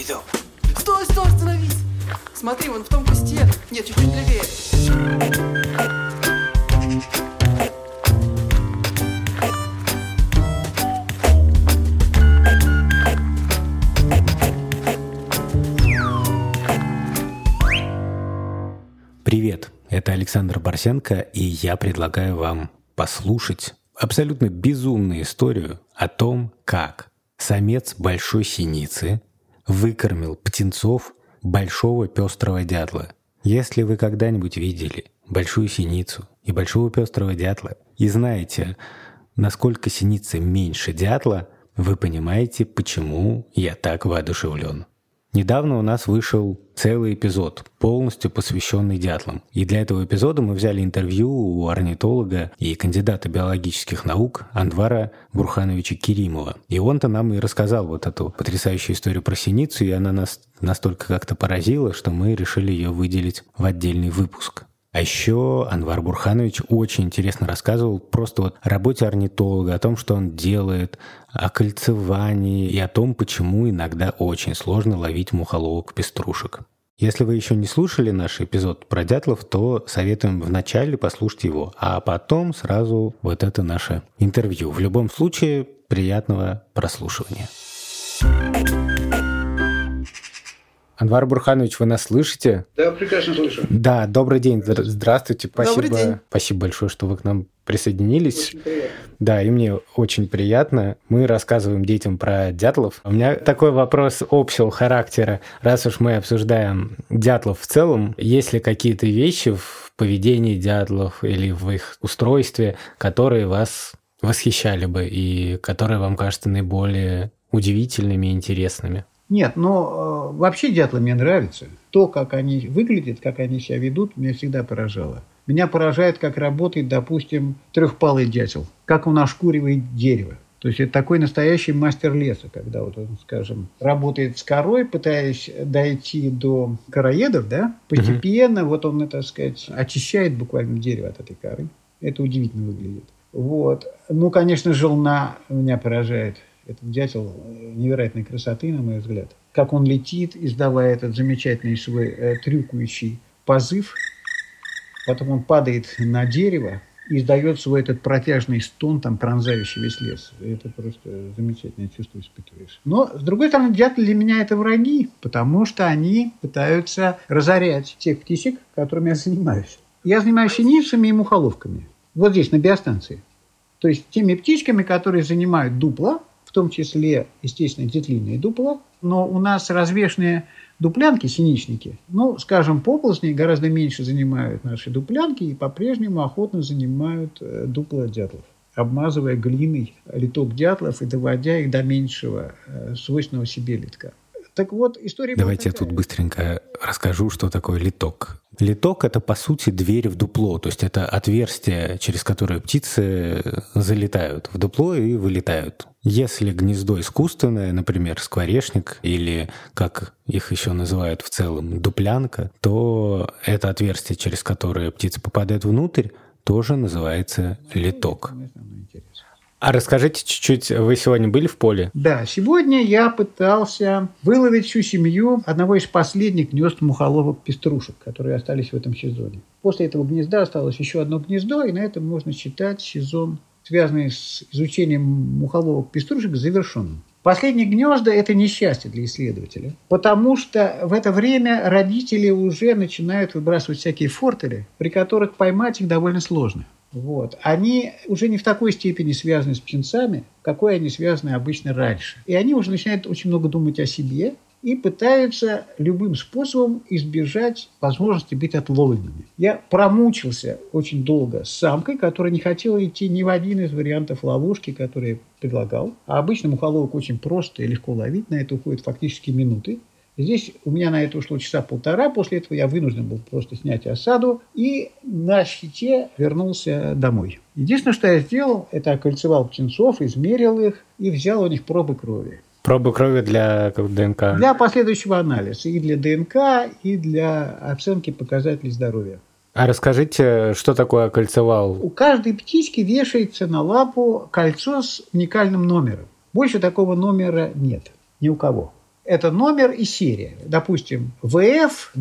видел. Стой, остановись! Смотри, вон в том кусте. Нет, чуть-чуть левее. Привет, это Александр Борсенко, и я предлагаю вам послушать абсолютно безумную историю о том, как самец большой синицы выкормил птенцов большого пестрого дятла. Если вы когда-нибудь видели большую синицу и большого пестрого дятла и знаете, насколько синица меньше дятла, вы понимаете, почему я так воодушевлен. Недавно у нас вышел целый эпизод, полностью посвященный дятлам. И для этого эпизода мы взяли интервью у орнитолога и кандидата биологических наук Анвара Бурхановича Керимова. И он-то нам и рассказал вот эту потрясающую историю про синицу, и она нас настолько как-то поразила, что мы решили ее выделить в отдельный выпуск. А еще Анвар Бурханович очень интересно рассказывал просто вот о работе орнитолога, о том, что он делает, о кольцевании и о том, почему иногда очень сложно ловить мухоловок-пеструшек. Если вы еще не слушали наш эпизод про дятлов, то советуем вначале послушать его, а потом сразу вот это наше интервью. В любом случае, приятного прослушивания. Анвар Бурханович, вы нас слышите? Да, прекрасно слышу. Да, добрый день, здравствуйте. Спасибо, Добрый день. Спасибо большое, что вы к нам присоединились. Очень приятно. Да, и мне очень приятно. Мы рассказываем детям про дятлов. У меня такой вопрос общего характера. Раз уж мы обсуждаем дятлов в целом, есть ли какие-то вещи в поведении дятлов или в их устройстве, которые вас восхищали бы и которые вам кажутся наиболее удивительными и интересными? Нет, но вообще дятлы мне нравятся. То, как они выглядят, как они себя ведут, меня всегда поражало. Меня поражает, как работает, допустим, трехпалый дятел, как он ошкуривает дерево. То есть это такой настоящий мастер леса, когда вот он, скажем, работает с корой, пытаясь дойти до короедов, да, постепенно вот он, так сказать, очищает буквально дерево от этой коры. Это удивительно выглядит. Вот. Ну, конечно, желна меня поражает. Этот дятел невероятной красоты, на мой взгляд. Как он летит, издавая этот замечательный свой трюкающий позыв. Потом он падает на дерево и издает свой этот протяжный стон, там, пронзающий весь лес. Это просто замечательное чувство испытываешь. Но, с другой стороны, дятлы для меня это враги, потому что они пытаются разорять тех птичек, которыми я занимаюсь. Я занимаюсь синицами и мухоловками. Вот здесь, на биостанции. То есть теми птичками, которые занимают дупла, в том числе, естественно, детлиные дупла. Но у нас развешенные дуплянки, синичники, ну, скажем, поползни гораздо меньше занимают наши дуплянки и по-прежнему охотно занимают дупла дятлов, обмазывая глиной литок дятлов и доводя их до меньшего свойственного себе литка. Так вот, история... Давайте я тут быстренько расскажу, что такое литок. Литок – это, по сути, дверь в дупло, то есть это отверстие, через которое птицы залетают в дупло и вылетают. Если гнездо искусственное, например, скворечник или, как их еще называют в целом, дуплянка, то это отверстие, через которое птица попадает внутрь, тоже называется литок. А расскажите чуть-чуть, вы сегодня были в поле? Да, сегодня я пытался выловить всю семью одного из последних гнезд мухоловок-пеструшек, которые остались в этом сезоне. После этого гнезда осталось еще одно гнездо, и на этом можно считать сезон, связанный с изучением мухоловок-пеструшек, завершенным. Последние гнезда – это несчастье для исследователя, потому что в это время родители уже начинают выбрасывать всякие фортели, при которых поймать их довольно сложно. Вот. Они уже не в такой степени связаны с птенцами, какой они связаны обычно раньше. И они уже начинают очень много думать о себе и пытаются любым способом избежать возможности быть отловленными. Я промучился очень долго с самкой, которая не хотела идти ни в один из вариантов ловушки, которые я предлагал. А обычно мухоловок очень просто и легко ловить, на это уходит фактически минуты. Здесь у меня на это ушло часа полтора. После этого я вынужден был просто снять осаду и на щите вернулся домой. Единственное, что я сделал, это окольцевал птенцов, измерил их и взял у них пробы крови. Пробы крови для ДНК? Для последующего анализа. И для ДНК, и для оценки показателей здоровья. А расскажите, что такое окольцевал? У каждой птички вешается на лапу кольцо с уникальным номером. Больше такого номера нет ни у кого. Это номер и серия. Допустим, ВФ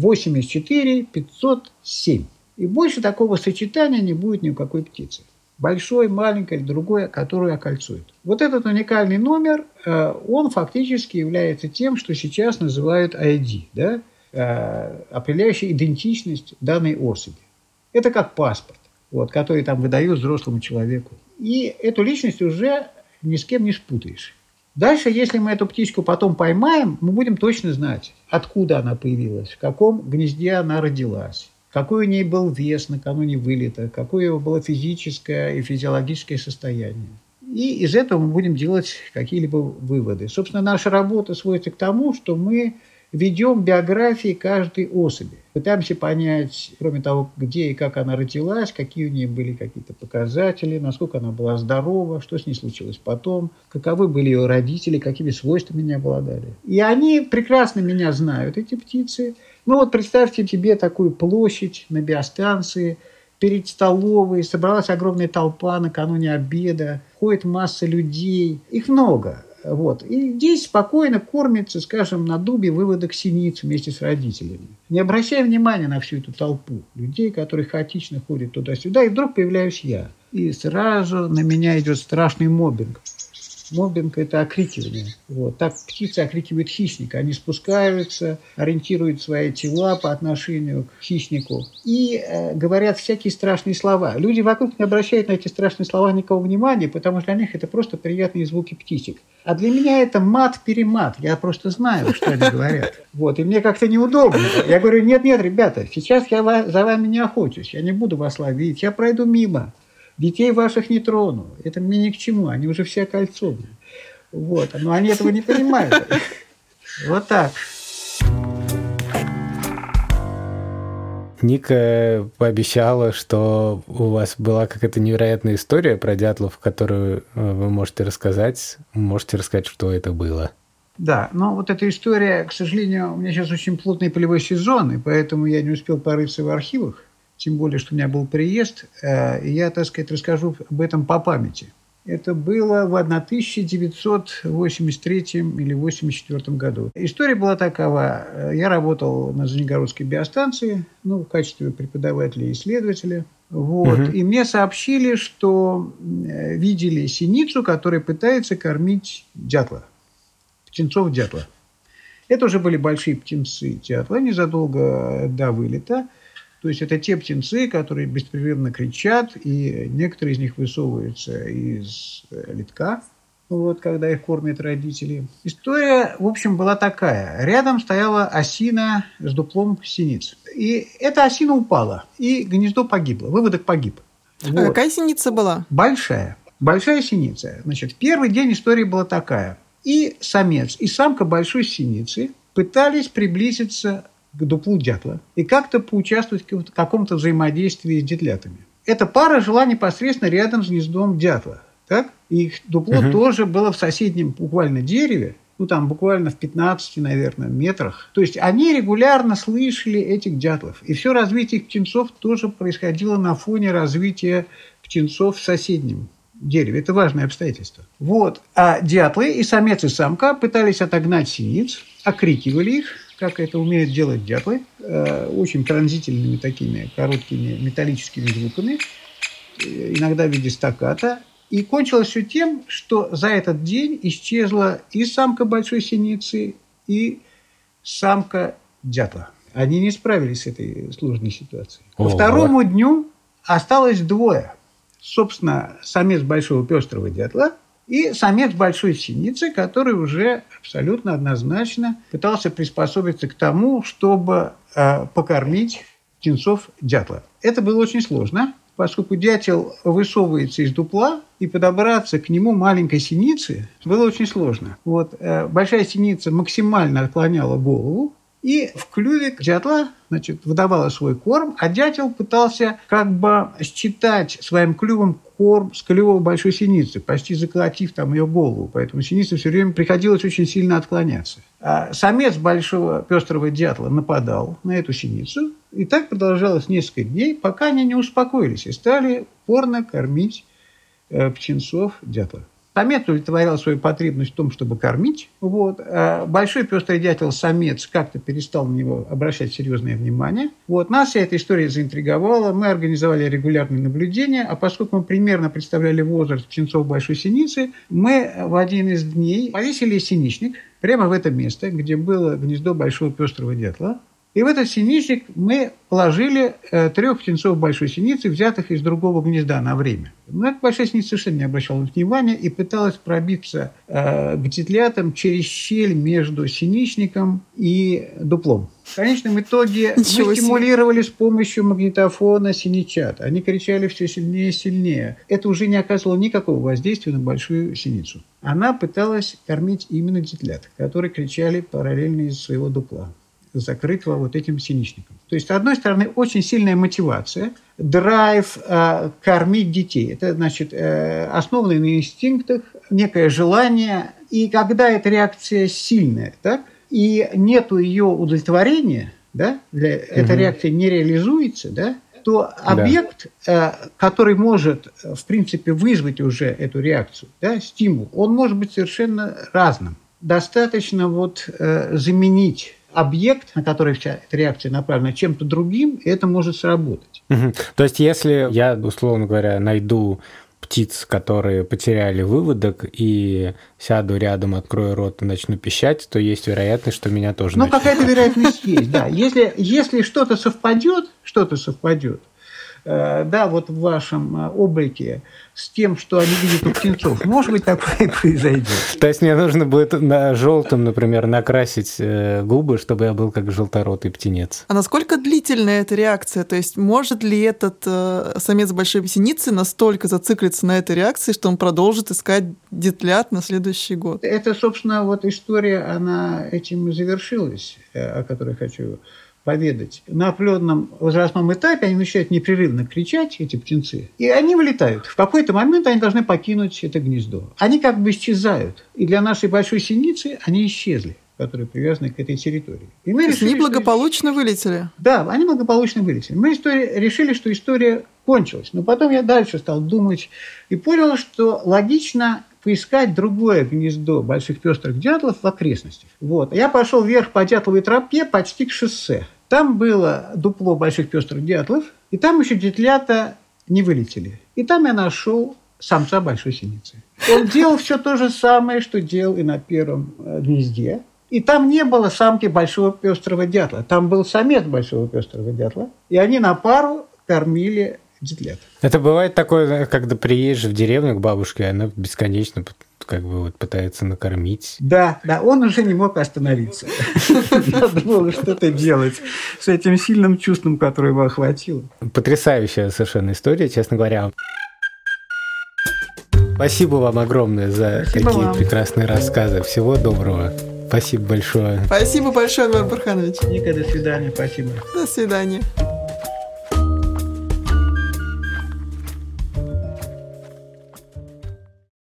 84507. И больше такого сочетания не будет ни у какой птицы. Большой, маленькой, другой, которую окольцует. Вот этот уникальный номер, он фактически является тем, что сейчас называют ID, да? Определяющий идентичность данной особи. Это как паспорт, вот, который там выдают взрослому человеку. И эту личность уже ни с кем не спутаешь. Дальше, если мы эту птичку потом поймаем, мы будем точно знать, откуда она появилась, в каком гнезде она родилась, какой у ней был вес накануне вылета, какое его было физическое и физиологическое состояние. И из этого мы будем делать какие-либо выводы. Собственно, наша работа сводится к тому, что мы ведем биографии каждой особи. Пытаемся понять, кроме того, где и как она родилась, какие у нее были какие-то показатели, насколько она была здорова, что с ней случилось потом, каковы были ее родители, какими свойствами они обладали. И они прекрасно меня знают, эти птицы. Ну вот представьте себе такую площадь на биостанции, перед столовой собралась огромная толпа накануне обеда, ходит масса людей, их много. Вот. И здесь спокойно кормится, скажем, на дубе выводок синиц вместе с родителями. Не обращая внимания на всю эту толпу людей, которые хаотично ходят туда-сюда, и вдруг появляюсь я. И сразу на меня идет страшный моббинг. Моббинг – это окрикивание. Вот. Так птицы окрикивают хищника. Они спускаются, ориентируют свои тела по отношению к хищнику и говорят всякие страшные слова. Люди вокруг не обращают на эти страшные слова никакого внимания, потому что для них это просто приятные звуки птичек. А для меня это мат-перемат. Я просто знаю, что они говорят. Вот. И мне как-то неудобно. Я говорю, нет, ребята, сейчас я за вами не охочусь. Я не буду вас ловить. Я пройду мимо. Детей ваших не трону. Это мне ни к чему. Они уже все окольцованы. Вот. Но они этого не понимают. Вот так. Ника пообещала, что у вас была какая-то невероятная история про дятлов, которую вы можете рассказать. Можете рассказать, что это было? Да, но вот эта история, к сожалению, у меня сейчас очень плотный полевой сезон, и поэтому я не успел порыться в архивах. Тем более, что у меня был приезд, и я, так сказать, расскажу об этом по памяти. Это было в 1983 или 1984 году. История была такова. Я работал на Звенигородской биостанции, в качестве преподавателя и исследователя. Вот. И мне сообщили, что видели синицу, которая пытается кормить дятла, птенцов дятла. Это уже были большие птенцы дятла, незадолго до вылета. То есть это те птенцы, которые беспрерывно кричат, и некоторые из них высовываются из литка, когда их кормят родители. История, в общем, была такая. Рядом стояла осина с дуплом синиц. И эта осина упала, и гнездо погибло, выводок погиб. Вот. А какая синица была? Большая синица. Значит, в первый день история была такая. И самец, и самка большой синицы пытались приблизиться к дуплу дятла и как-то поучаствовать в каком-то взаимодействии с дятлятами. Эта пара жила непосредственно рядом с гнездом дятла. Так? И их дупло тоже было в соседнем буквально дереве, там буквально в 15, наверное, метрах. То есть они регулярно слышали этих дятлов. И все развитие их птенцов тоже происходило на фоне развития птенцов в соседнем дереве. Это важное обстоятельство. Вот. А дятлы, и самец, и самка, пытались отогнать синиц, окрикивали их, как это умеют делать дятлы, очень пронзительными такими короткими металлическими звуками, иногда в виде стаккато. И кончилось все тем, что за этот день исчезла и самка большой синицы, и самка дятла. Они не справились с этой сложной ситуацией. Ко второму дню осталось двое. Собственно, самец большого пестрого дятла и самец большой синицы, который уже абсолютно однозначно пытался приспособиться к тому, чтобы покормить птенцов дятла. Это было очень сложно, поскольку дятел высовывается из дупла, и подобраться к нему маленькой синице было очень сложно. Большая синица максимально отклоняла голову, и в клюве дятла, выдавала свой корм, а дятел пытался считать своим клювом корм с клюва большой синицы, почти заколотив ее голову. Поэтому синице все время приходилось очень сильно отклоняться. А самец большого пестрого дятла нападал на эту синицу, и так продолжалось несколько дней, пока они не успокоились и стали упорно кормить птенцов дятла. Самец удовлетворял свою потребность в том, чтобы кормить. Вот. А большой пестрый дятел-самец как-то перестал на него обращать серьезное внимание. Вот. Нас вся эта история заинтриговала. Мы организовали регулярные наблюдения. А поскольку мы примерно представляли возраст птенцов большой синицы, мы в один из дней повесили синичник прямо в это место, где было гнездо большого пестрого дятла. И в этот синичник мы положили 3 птенцов большой синицы, взятых из другого гнезда на время. Но эта большая синица совершенно не обращала внимания и пыталась пробиться к дятлятам через щель между синичником и дуплом. В конечном итоге мы стимулировали с помощью магнитофона синичат. Они кричали все сильнее и сильнее. Это уже не оказывало никакого воздействия на большую синицу. Она пыталась кормить именно дятлят, которые кричали параллельно из своего дупла, закрытого вот этим синичником. То есть, с одной стороны, очень сильная мотивация, драйв кормить детей. Это, значит, основанное на инстинктах, некое желание. И когда эта реакция сильная, так, и нету ее удовлетворения, да, эта реакция не реализуется, да, то объект, который может, в принципе, вызвать уже эту реакцию, да, стимул, он может быть совершенно разным. Достаточно вот заменить объект, на который вся эта реакция направлена, чем-то другим, и это может сработать. То есть, если я, условно говоря, найду птиц, которые потеряли выводок, и сяду рядом, открою рот и начну пищать, то есть вероятность, что меня тоже начнут. Какая-то вероятность есть, да. Если что-то совпадет, да, вот в вашем облике с тем, что они видят у птенцов, может быть, такое и произойдет. То есть мне нужно будет на желтом, например, накрасить губы, чтобы я был как желторотый птенец. А насколько длительная эта реакция? То есть может ли этот самец большой синицы настолько зациклиться на этой реакции, что он продолжит искать детлят на следующий год? Это, собственно, вот история, она этим и завершилась, о которой хочу поведать. На определенном возрастном этапе они начинают непрерывно кричать, эти птенцы, и они вылетают. В какой-то момент они должны покинуть это гнездо. Они как бы исчезают. И для нашей большой синицы они исчезли, которые привязаны к этой территории. И мы решили, они благополучно вылетели? Да, они благополучно вылетели. Мы решили, что история кончилась. Но потом я дальше стал думать и понял, что логично поискать другое гнездо больших пестрых дятлов в окрестностях. Вот. Я пошел вверх по Дятловой тропе почти к шоссе. Там было дупло больших пестрых дятлов, и там еще детлята не вылетели. И там я нашел самца большой синицы. Он делал все то же самое, что делал и на первом гнезде. И там не было самки большого пестрого дятла. Там был самец большого пестрого дятла. И они на пару кормили детлят. Это бывает такое, когда приезжаешь в деревню к бабушке, она бесконечно как бы вот пытается накормить. Да, он уже не мог остановиться. Надо было что-то делать с этим сильным чувством, которое его охватило. Потрясающая совершенно история, честно говоря. Спасибо вам огромное за такие прекрасные рассказы. Всего доброго. Спасибо большое. Спасибо большое, Анвар Бурханович. Ника, до свидания. Спасибо. До свидания.